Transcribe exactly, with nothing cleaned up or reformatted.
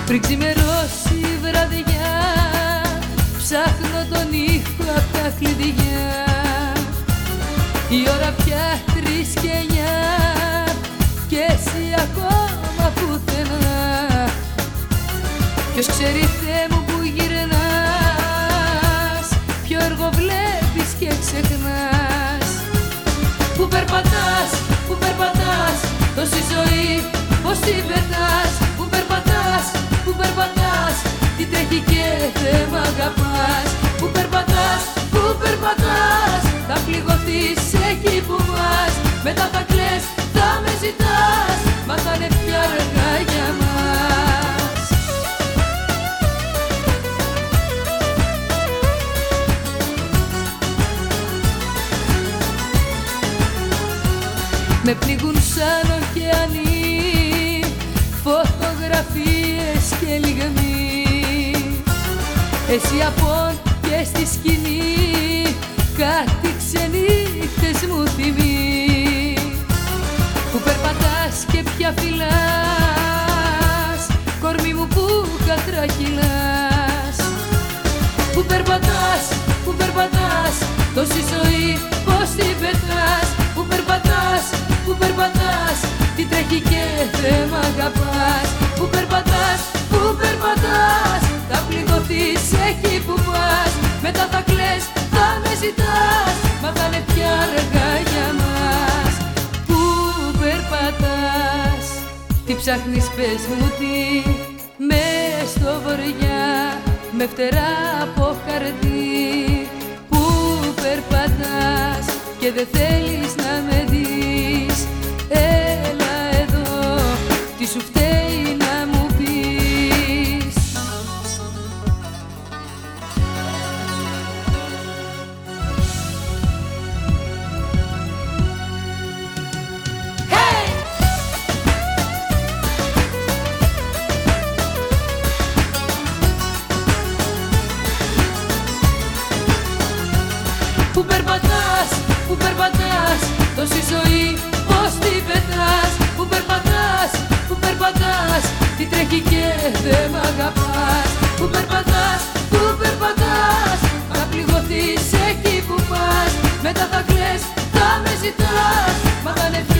Πριν ξημερώσει η βραδιά, ψάχνω τον ήχο απ' τα κλειδιά. Η ώρα πια τρεις και εννιά κι εσύ ακόμα πουθενά. Ποιος ξέρει, Θεέ μου, που γυρνάς, ποιο έργο βλέπεις και ξεχνάς. Που περπατάς, που περπατάς, τόση ζωή πως την πετάς. Που περπατάς, που περπατάς, τι τρέχει και δεν μ' αγαπάς. Που περπατάς, που περπατάς, θα πληγωθείς εκεί που πας. Μετά θα κλαις, θα με ζητάς, μα θα είναι πια αργά για μας. Με πνίγουν σαν ωκεανοί, φωτογραφίες και λιγμοί. Εσύ απόν και στη σκηνή, κάτι ξενύχτες μου θυμεί. Που περπατάς και πια φυλάς, κορμί μου που κατρακυλάς. Που περπατάς, που περπατάς, τόση ζωή πως την πετάς. Που περπατάς, που περπατάς, τι τρέχει και δεν μ' αγαπάς. Που περπατάς, που περπατάς, θα πληγωθείς εκεί που πας. Μετά θα κλαις, θα με ζητάς, μα θα είναι πια αργά για μας. Που περπατάς, τι ψάχνεις πες μου τι, μες στο βορειά, με φτερά από χαρτί. Που περπατάς και δεν θέλεις να με δεις, έλα εδώ, τι σου φταίει να μου πεις. Hey! Που περπατάς, που περπατάς, τόση ζωή πως την πετάς. Που περπατάς, που περπατάς, τι τρέχει και δεν μ' αγαπάς. Που περπατάς, που περπατάς, θα πληγωθείς εκεί που πας. Μετά θα κλαις, θα με ζητάς, μα θα είναι